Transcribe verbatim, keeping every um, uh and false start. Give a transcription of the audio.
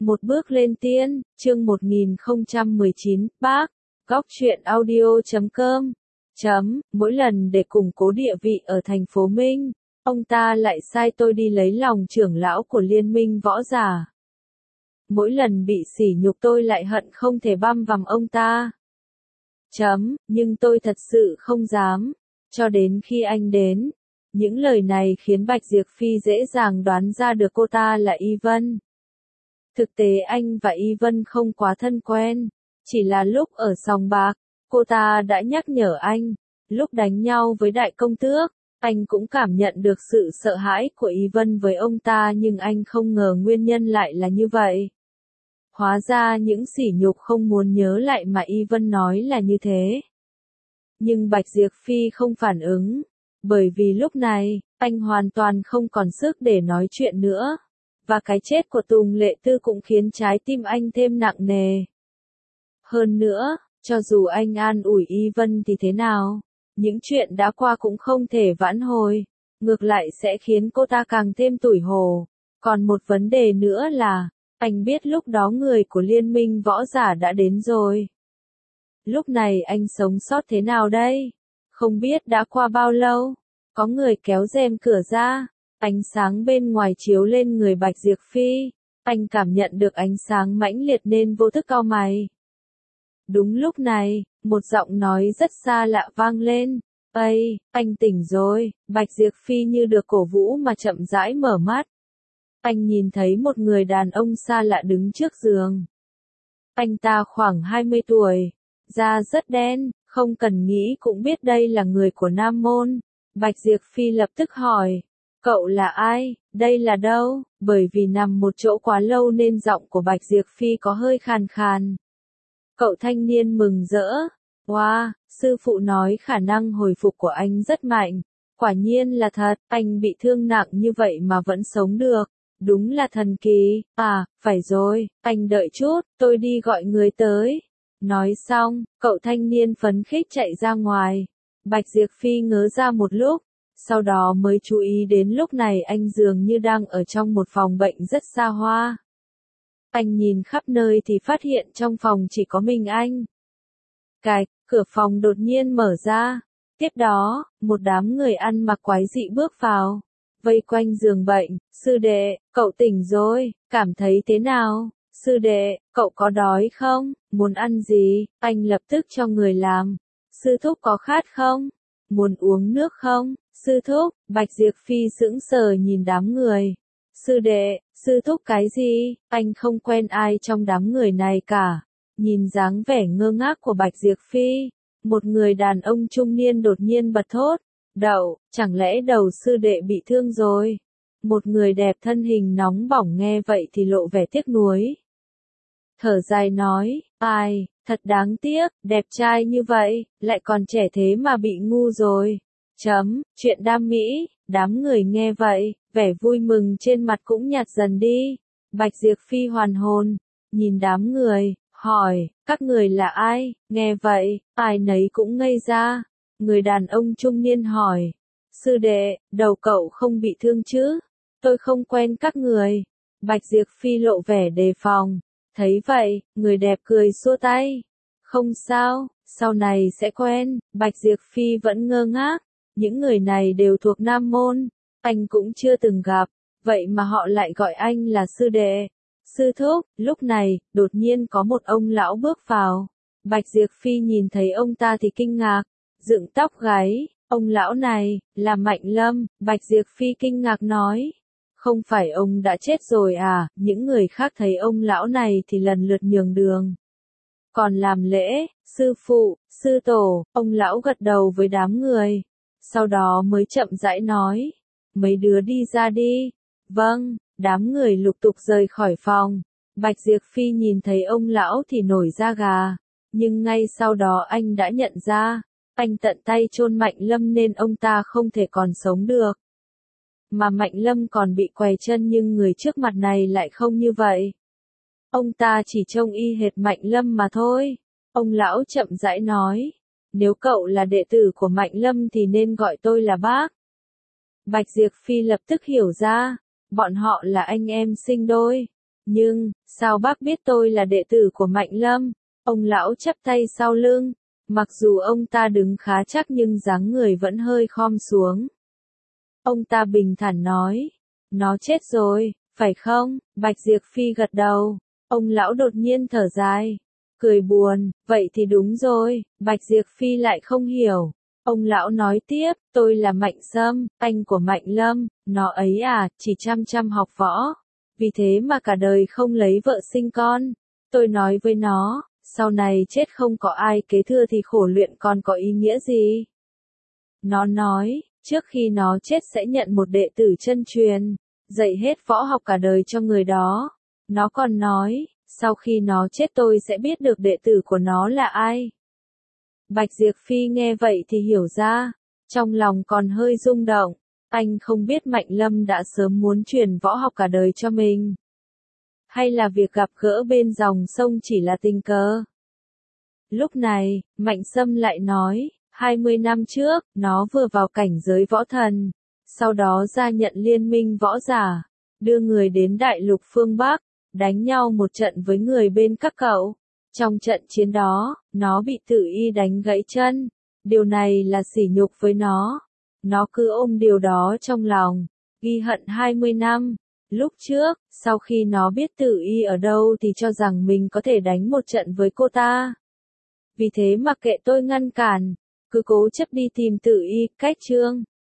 Một bước lên tiên, chương một nghìn không trăm mười chín, bác, góc truyện audio chấm com, chấm, mỗi lần để củng cố địa vị ở thành phố Minh, ông ta lại sai tôi đi lấy lòng trưởng lão của liên minh võ giả. Mỗi lần bị sỉ nhục tôi lại hận không thể băm vằm ông ta. Chấm, nhưng tôi thật sự không dám, cho đến khi anh đến. Những lời này khiến Bạch Diệp Phi dễ dàng đoán ra được cô ta là Y Vân. Thực tế anh và Y Vân không quá thân quen, chỉ là lúc ở sòng bạc, cô ta đã nhắc nhở anh, lúc đánh nhau với đại công tước, anh cũng cảm nhận được sự sợ hãi của Y Vân với ông ta nhưng anh không ngờ nguyên nhân lại là như vậy. Hóa ra những sỉ nhục không muốn nhớ lại mà Y Vân nói là như thế. Nhưng Bạch Diệp Phi không phản ứng, bởi vì lúc này, anh hoàn toàn không còn sức để nói chuyện nữa. Và cái chết của Tùng Lệ Tư cũng khiến trái tim anh thêm nặng nề. Hơn nữa, cho dù anh an ủi Y Vân thì thế nào, những chuyện đã qua cũng không thể vãn hồi, ngược lại sẽ khiến cô ta càng thêm tủi hổ. Còn một vấn đề nữa là, anh biết lúc đó người của liên minh võ giả đã đến rồi. Lúc này anh sống sót thế nào đây? Không biết đã qua bao lâu, có người kéo rèm cửa ra. Ánh sáng bên ngoài chiếu lên người Bạch Diệp Phi, anh cảm nhận được ánh sáng mãnh liệt nên vô thức cau mày. Đúng lúc này, một giọng nói rất xa lạ vang lên, "Ây, anh tỉnh rồi." Bạch Diệp Phi như được cổ vũ mà chậm rãi mở mắt. Anh nhìn thấy một người đàn ông xa lạ đứng trước giường. Anh ta khoảng hai mươi tuổi, da rất đen, không cần nghĩ cũng biết đây là người của Nam Môn. Bạch Diệp Phi lập tức hỏi, "Cậu là ai, đây là đâu?" Bởi vì nằm một chỗ quá lâu nên giọng của Bạch Diệp Phi có hơi khàn khàn. Cậu thanh niên mừng rỡ, "Wow, sư phụ nói khả năng hồi phục của anh rất mạnh. Quả nhiên là thật, anh bị thương nặng như vậy mà vẫn sống được. Đúng là thần kỳ, à, phải rồi, anh đợi chút, tôi đi gọi người tới." Nói xong, cậu thanh niên phấn khích chạy ra ngoài. Bạch Diệp Phi ngớ ra một lúc. Sau đó mới chú ý đến lúc này anh dường như đang ở trong một phòng bệnh rất xa hoa. Anh nhìn khắp nơi thì phát hiện trong phòng chỉ có mình anh. Cạch, cửa phòng đột nhiên mở ra. Tiếp đó, một đám người ăn mặc quái dị bước vào. Vây quanh giường bệnh, "Sư đệ, cậu tỉnh rồi, cảm thấy thế nào? Sư đệ, cậu có đói không? Muốn ăn gì?" Anh lập tức cho người làm. "Sư thúc có khát không? Muốn uống nước không?" "Sư thúc." Bạch Diệp Phi sững sờ nhìn đám người. "Sư đệ, sư thúc cái gì?" Anh không quen ai trong đám người này cả. Nhìn dáng vẻ ngơ ngác của Bạch Diệp Phi, một người đàn ông trung niên đột nhiên bật thốt, "Đậu, chẳng lẽ đầu sư đệ bị thương rồi?" Một người đẹp thân hình nóng bỏng nghe vậy thì lộ vẻ tiếc nuối. Thở dài nói, "Ai, thật đáng tiếc, đẹp trai như vậy, lại còn trẻ thế mà bị ngu rồi." Chấm, chuyện đam mỹ, đám người nghe vậy, vẻ vui mừng trên mặt cũng nhạt dần đi. Bạch Diệp Phi hoàn hồn, nhìn đám người, hỏi, "Các người là ai?" Nghe vậy, ai nấy cũng ngây ra. Người đàn ông trung niên hỏi, "Sư đệ, đầu cậu không bị thương chứ? Tôi không quen các người." Bạch Diệp Phi lộ vẻ đề phòng. Thấy vậy, người đẹp cười xua tay. "Không sao, sau này sẽ quen." Bạch Diệp Phi vẫn ngơ ngác. Những người này đều thuộc Nam Môn, anh cũng chưa từng gặp, vậy mà họ lại gọi anh là sư đệ. "Sư thúc." Lúc này, đột nhiên có một ông lão bước vào. Bạch Diệp Phi nhìn thấy ông ta thì kinh ngạc, dựng tóc gáy. "Ông lão này, là Mạnh Lâm." Bạch Diệp Phi kinh ngạc nói, "Không phải ông đã chết rồi à?" Những người khác thấy ông lão này thì lần lượt nhường đường. Còn làm lễ, "Sư phụ, sư tổ." Ông lão gật đầu với đám người. Sau đó mới chậm rãi nói, "Mấy đứa đi ra đi." "Vâng." Đám người lục tục rời khỏi phòng. Bạch Diệp Phi nhìn thấy ông lão thì nổi da gà. Nhưng ngay sau đó anh đã nhận ra, anh tận tay chôn Mạnh Lâm nên ông ta không thể còn sống được. Mà Mạnh Lâm còn bị què chân nhưng người trước mặt này lại không như vậy. Ông ta chỉ trông y hệt Mạnh Lâm mà thôi. Ông lão chậm rãi nói, "Nếu cậu là đệ tử của Mạnh Lâm thì nên gọi tôi là bác." Bạch Diệp Phi lập tức hiểu ra, bọn họ là anh em sinh đôi. Nhưng, sao bác biết tôi là đệ tử của Mạnh Lâm? Ông lão chắp tay sau lưng. Mặc dù ông ta đứng khá chắc nhưng dáng người vẫn hơi khom xuống. Ông ta bình thản nói. Nó chết rồi, phải không? Bạch Diệp Phi gật đầu. Ông lão đột nhiên thở dài. Cười buồn, vậy thì đúng rồi, Bạch Diệp Phi lại không hiểu. Ông lão nói tiếp, tôi là Mạnh Sâm, anh của Mạnh Lâm, nó ấy à, chỉ chăm chăm học võ. Vì thế mà cả đời không lấy vợ sinh con. Tôi nói với nó, sau này chết không có ai kế thừa thì khổ luyện còn có ý nghĩa gì? Nó nói, trước khi nó chết sẽ nhận một đệ tử chân truyền, dạy hết võ học cả đời cho người đó. Nó còn nói, sau khi nó chết tôi sẽ biết được đệ tử của nó là ai. Bạch Diệp Phi nghe vậy thì hiểu ra, trong lòng còn hơi rung động. Anh không biết Mạnh Lâm đã sớm muốn truyền võ học cả đời cho mình. Hay là việc gặp gỡ bên dòng sông chỉ là tình cờ. Lúc này, Mạnh Sâm lại nói, hai mươi năm trước, nó vừa vào cảnh giới võ thần, sau đó gia nhận liên minh võ giả, đưa người đến đại lục phương Bắc, đánh nhau một trận với người bên các cậu. Trong trận chiến đó, nó bị Tử Y đánh gãy chân, điều này là sỉ nhục với nó. Nó cứ ôm điều đó trong lòng, ghi hận hai mươi năm. Lúc trước, sau khi nó biết Tử Y ở đâu thì cho rằng mình có thể đánh một trận với cô ta. Vì thế mặc kệ tôi ngăn cản, cứ cố chấp đi tìm Tử Y, cách chương.